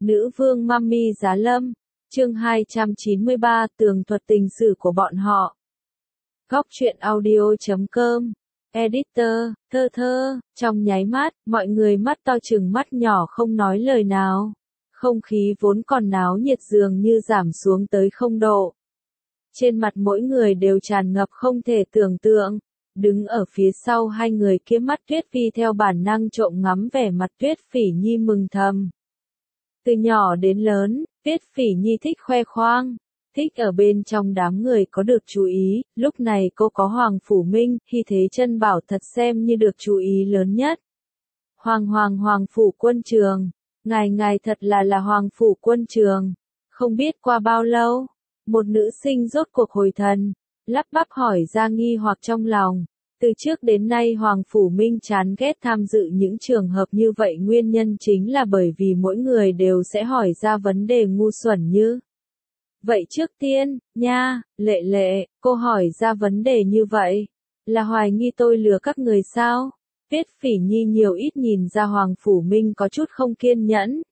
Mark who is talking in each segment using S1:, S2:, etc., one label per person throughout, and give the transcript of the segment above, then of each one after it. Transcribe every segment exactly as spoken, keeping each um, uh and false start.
S1: Nữ vương Mummy Giá Lâm, chương hai trăm chín mươi ba, tường thuật tình sử của bọn họ. Góc truyện audio chấm com, editor, thơ thơ, trong nháy mắt, mọi người mắt to chừng mắt nhỏ không nói lời nào. Không khí vốn còn náo nhiệt dường như giảm xuống tới không độ. Trên mặt mỗi người đều tràn ngập không thể tưởng tượng. Đứng ở phía sau hai người kia mắt Tuyết Phi theo bản năng trộm ngắm vẻ mặt Tuyết Phỉ Nhi mừng thầm. Từ nhỏ đến lớn, Tuyết Phỉ Nhi thích khoe khoang, thích ở bên trong đám người có được chú ý, lúc này cô có Hoàng Phủ Minh, Hy Thế Chân Bảo thật xem như được chú ý lớn nhất. Hoàng Hoàng Hoàng Phủ Quân Trường, ngài ngài thật là là Hoàng Phủ Quân Trường, không biết qua bao lâu, một nữ sinh rốt cuộc hồi thần, lắp bắp hỏi ra nghi hoặc trong lòng. Từ trước đến nay Hoàng Phủ Minh chán ghét tham dự những trường hợp như vậy, nguyên nhân chính là bởi vì mỗi người đều sẽ hỏi ra vấn đề ngu xuẩn như. Vậy trước tiên, nha, Lệ Lệ, cô hỏi ra vấn đề như vậy, là hoài nghi tôi lừa các người sao? Tuyết Phỉ Nhi nhiều ít nhìn ra Hoàng Phủ Minh có chút không kiên nhẫn.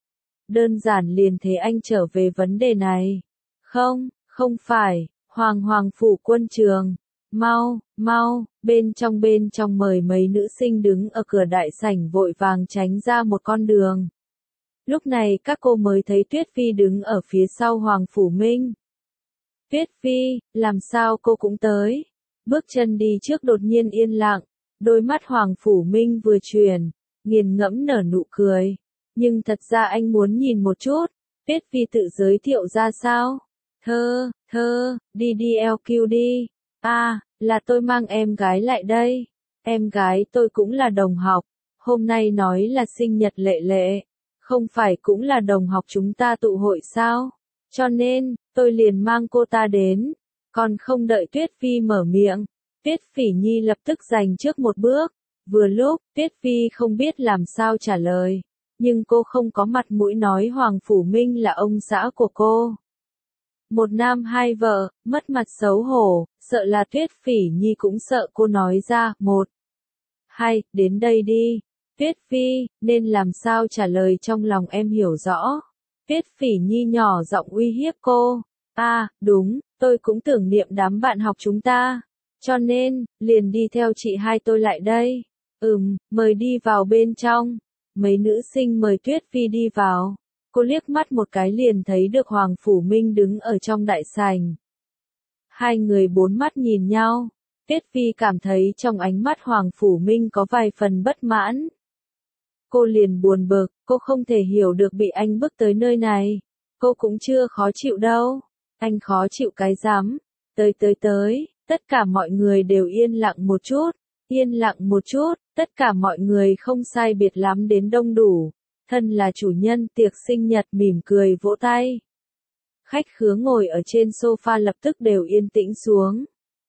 S1: Đơn giản liền thế anh trở về vấn đề này. Không, không phải, Hoàng Hoàng Phủ Quân Trường. Mau, mau, bên trong bên trong mời mấy nữ sinh đứng ở cửa đại sảnh vội vàng tránh ra một con đường. Lúc này các cô mới thấy Tuyết Phi đứng ở phía sau Hoàng Phủ Minh. Tuyết Phi, làm sao cô cũng tới? Bước chân đi trước đột nhiên yên lặng, đôi mắt Hoàng Phủ Minh vừa chuyển, nghiền ngẫm nở nụ cười. Nhưng thật ra anh muốn nhìn một chút, Tuyết Phi tự giới thiệu ra sao? Thơ, thơ, đi đi eo kiu đi. À, là tôi mang em gái lại đây. Em gái tôi cũng là đồng học. Hôm nay nói là sinh nhật Lệ Lệ. Không phải cũng là đồng học chúng ta tụ hội sao? Cho nên, tôi liền mang cô ta đến. Còn không đợi Tuyết Phi mở miệng, Tuyết Phỉ Nhi lập tức giành trước một bước. Vừa lúc, Tuyết Phi không biết làm sao trả lời. Nhưng cô không có mặt mũi nói Hoàng Phủ Minh là ông xã của cô. Một nam hai vợ, mất mặt xấu hổ, sợ là Tuyết Phỉ Nhi cũng sợ cô nói ra, một, hai, đến đây đi. Tuyết Phi, nên làm sao trả lời trong lòng em hiểu rõ. Tuyết Phỉ Nhi nhỏ giọng uy hiếp cô. À, đúng, tôi cũng tưởng niệm đám bạn học chúng ta. Cho nên, liền đi theo chị hai tôi lại đây. Ừm, mời đi vào bên trong. Mấy nữ sinh mời Tuyết Phi đi vào. Cô liếc mắt một cái liền thấy được Hoàng Phủ Minh đứng ở trong đại sảnh. Hai người bốn mắt nhìn nhau. Tuyết Phi cảm thấy trong ánh mắt Hoàng Phủ Minh có vài phần bất mãn. Cô liền buồn bực, cô không thể hiểu được bị anh bức tới nơi này. Cô cũng chưa khó chịu đâu. Anh khó chịu cái rắm. Tới tới tới, tất cả mọi người đều yên lặng một chút. Yên lặng một chút, tất cả mọi người không sai biệt lắm đến đông đủ. Thân là chủ nhân tiệc sinh nhật mỉm cười vỗ tay. Khách khứa ngồi ở trên sofa lập tức đều yên tĩnh xuống.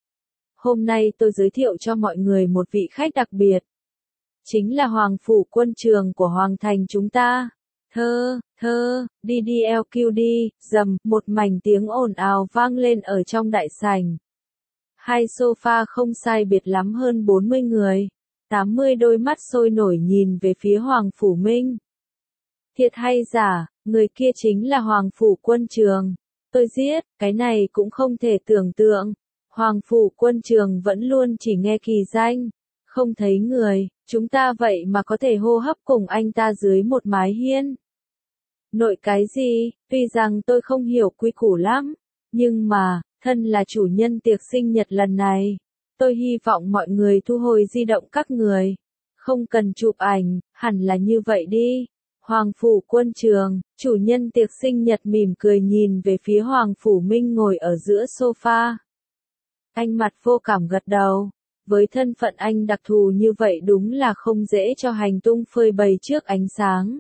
S1: Hôm nay tôi giới thiệu cho mọi người một vị khách đặc biệt. Chính là Hoàng Phủ Quân Trường của Hoàng Thành chúng ta. Thơ, thơ, đi đi eo kiu đi, dầm, một mảnh tiếng ồn ào vang lên ở trong đại sảnh. Hai sofa không sai biệt lắm hơn bốn mươi người. tám mươi đôi mắt sôi nổi nhìn về phía Hoàng Phủ Minh. Thiệt hay giả, người kia chính là Hoàng Phủ Quân Trường. Tôi giết, cái này cũng không thể tưởng tượng. Hoàng Phủ Quân Trường vẫn luôn chỉ nghe kỳ danh, không thấy người, chúng ta vậy mà có thể hô hấp cùng anh ta dưới một mái hiên. Nội cái gì, tuy rằng tôi không hiểu quy củ lắm, nhưng mà, thân là chủ nhân tiệc sinh nhật lần này, tôi hy vọng mọi người thu hồi di động các người. Không cần chụp ảnh, hẳn là như vậy đi. Hoàng Phủ Quân Trường, chủ nhân tiệc sinh nhật mỉm cười nhìn về phía Hoàng Phủ Minh ngồi ở giữa sofa. Anh mặt vô cảm gật đầu. Với thân phận anh đặc thù như vậy đúng là không dễ cho hành tung phơi bày trước ánh sáng.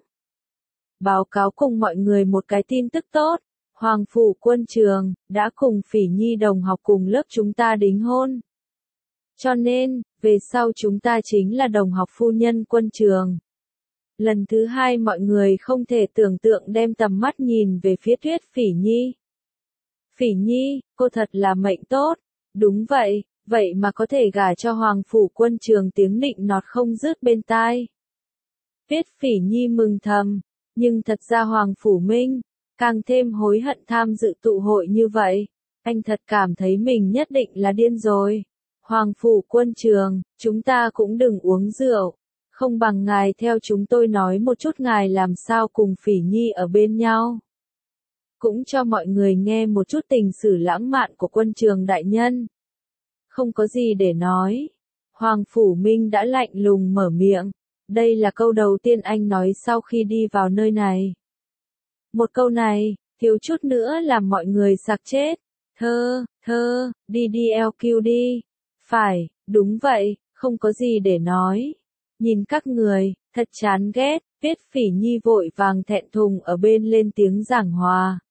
S1: Báo cáo cùng mọi người một cái tin tức tốt. Hoàng Phủ Quân Trường, đã cùng Phỉ Nhi đồng học cùng lớp chúng ta đính hôn. Cho nên, về sau chúng ta chính là đồng học phu nhân Quân Trường. Lần thứ hai mọi người không thể tưởng tượng đem tầm mắt nhìn về phía Tuyết Phỉ Nhi. Phỉ Nhi, cô thật là mệnh tốt. Đúng vậy, vậy mà có thể gả cho Hoàng Phủ Quân Trường, tiếng nịnh nọt không dứt bên tai. Tuyết Phỉ Nhi mừng thầm, Nhưng thật ra Hoàng Phủ Minh, càng thêm hối hận tham dự tụ hội như vậy. Anh thật cảm thấy mình nhất định là điên rồi. Hoàng Phủ Quân Trường, chúng ta cũng đừng uống rượu. Không bằng ngài theo chúng tôi nói một chút ngài làm sao cùng Phỉ Nhi ở bên nhau. Cũng cho mọi người nghe một chút tình sử lãng mạn của Quân Trường đại nhân. Không có gì để nói. Hoàng Phủ Minh đã lạnh lùng mở miệng. Đây là câu đầu tiên anh nói sau khi đi vào nơi này. Một câu này, thiếu chút nữa làm mọi người sặc chết. Thơ, thơ, đi đi eo kiu đi. Phải, đúng vậy, không có gì để nói. Nhìn các người, thật chán ghét, Tiết Phỉ Nhi vội vàng thẹn thùng ở bên lên tiếng giảng hòa.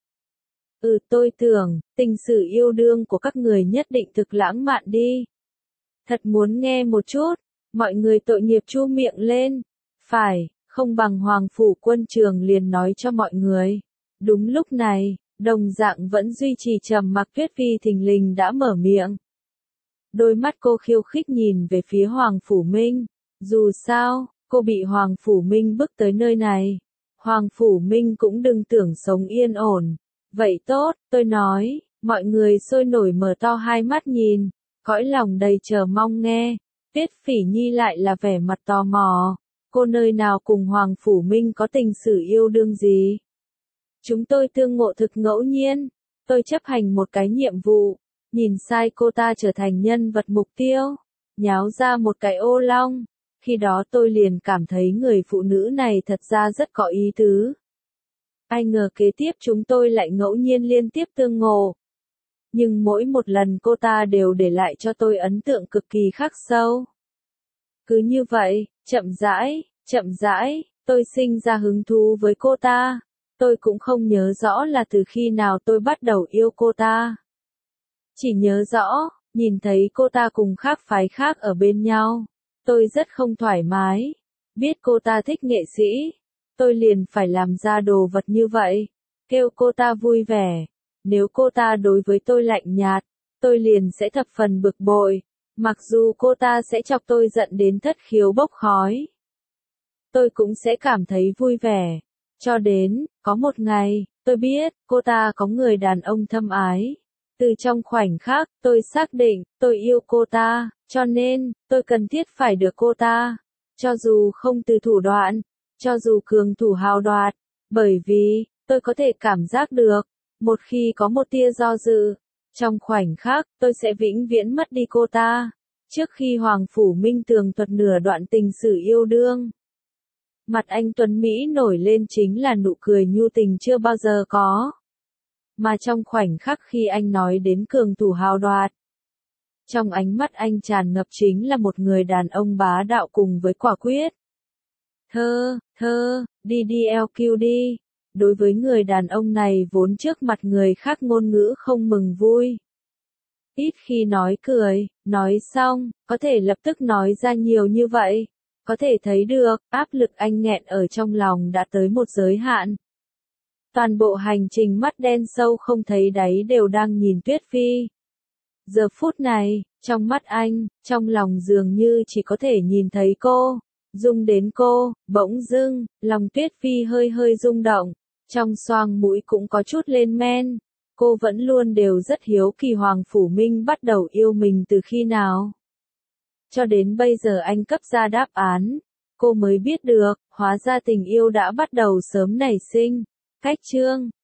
S1: Ừ tôi tưởng, tình sử yêu đương của các người nhất định thực lãng mạn đi. Thật muốn nghe một chút, mọi người tội nghiệp chu miệng lên. Phải, không bằng Hoàng Phủ Quân Trường liền nói cho mọi người. Đúng lúc này, đồng dạng vẫn duy trì trầm mặc Tuyết Phi thình lình đã mở miệng. Đôi mắt cô khiêu khích nhìn về phía Hoàng Phủ Minh. Dù sao, cô bị Hoàng Phủ Minh bức tới nơi này. Hoàng Phủ Minh cũng đừng tưởng sống yên ổn. Vậy tốt, tôi nói, mọi người sôi nổi mở to hai mắt nhìn, cõi lòng đầy chờ mong nghe. Tiết Phỉ Nhi lại là vẻ mặt tò mò. Cô nơi nào cùng Hoàng Phủ Minh có tình sử yêu đương gì? Chúng tôi tương ngộ thực ngẫu nhiên. Tôi chấp hành một cái nhiệm vụ. Nhìn sai cô ta trở thành nhân vật mục tiêu. Nháo ra một cái ô long. Khi đó tôi liền cảm thấy người phụ nữ này thật ra rất có ý tứ. Ai ngờ kế tiếp chúng tôi lại ngẫu nhiên liên tiếp tương ngộ. Nhưng mỗi một lần cô ta đều để lại cho tôi ấn tượng cực kỳ khắc sâu. Cứ như vậy, chậm rãi, chậm rãi, tôi sinh ra hứng thú với cô ta. Tôi cũng không nhớ rõ là từ khi nào tôi bắt đầu yêu cô ta. Chỉ nhớ rõ, nhìn thấy cô ta cùng khác phái khác ở bên nhau. Tôi rất không thoải mái. Biết cô ta thích nghệ sĩ. Tôi liền phải làm ra đồ vật như vậy. Kêu cô ta vui vẻ. Nếu cô ta đối với tôi lạnh nhạt, tôi liền sẽ thập phần bực bội. Mặc dù cô ta sẽ chọc tôi giận đến thất khiếu bốc khói. Tôi cũng sẽ cảm thấy vui vẻ. Cho đến, có một ngày, tôi biết, cô ta có người đàn ông thâm ái. Từ trong khoảnh khắc, tôi xác định, tôi yêu cô ta, cho nên, tôi cần thiết phải được cô ta. Cho dù không từ thủ đoạn, cho dù cường thủ hào đoạt, bởi vì, tôi có thể cảm giác được, một khi có một tia do dự, trong khoảnh khắc, tôi sẽ vĩnh viễn mất đi cô ta. Trước khi Hoàng Phủ Minh tường thuật nửa đoạn tình sử yêu đương, mặt anh tuấn Mỹ nổi lên chính là nụ cười nhu tình chưa bao giờ có. Mà trong khoảnh khắc khi anh nói đến cường thủ hào đoạt, trong ánh mắt anh tràn ngập chính là một người đàn ông bá đạo cùng với quả quyết. Thơ, thơ, đi đi eo kiu đi. Đối với người đàn ông này vốn trước mặt người khác ngôn ngữ không mừng vui. Ít khi nói cười, nói xong, có thể lập tức nói ra nhiều như vậy. Có thể thấy được, áp lực anh nghẹn ở trong lòng đã tới một giới hạn. Toàn bộ hành trình mắt đen sâu không thấy đáy đều đang nhìn Tuyết Phi. Giờ phút này, trong mắt anh, trong lòng dường như chỉ có thể nhìn thấy cô. Rung đến cô, bỗng dưng, lòng Tuyết Phi hơi hơi rung động. Trong xoang mũi cũng có chút lên men. Cô vẫn luôn đều rất hiếu kỳ Hoàng Phủ Minh bắt đầu yêu mình từ khi nào. Cho đến bây giờ anh cấp ra đáp án. Cô mới biết được, hóa ra tình yêu đã bắt đầu sớm nảy sinh. Cách chương